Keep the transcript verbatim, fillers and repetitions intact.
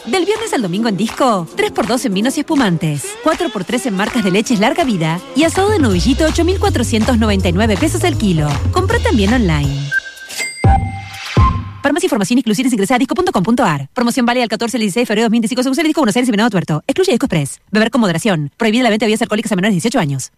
Del viernes al domingo en Disco, tres por dos en vinos y espumantes, cuatro por tres en marcas de leches larga vida y asado de novillito ocho mil cuatrocientos noventa y nueve pesos el kilo. Compra también online. Para más información, inclusiones, ingresa a disco punto com punto ar. Promoción válida el catorce al dieciséis de febrero de dos mil veinticinco según el Disco Buenos Aires y Venado Tuerto. Excluye Disco Express. Beber con moderación. Prohibida la venta de bebidas alcohólicas a menores de dieciocho años.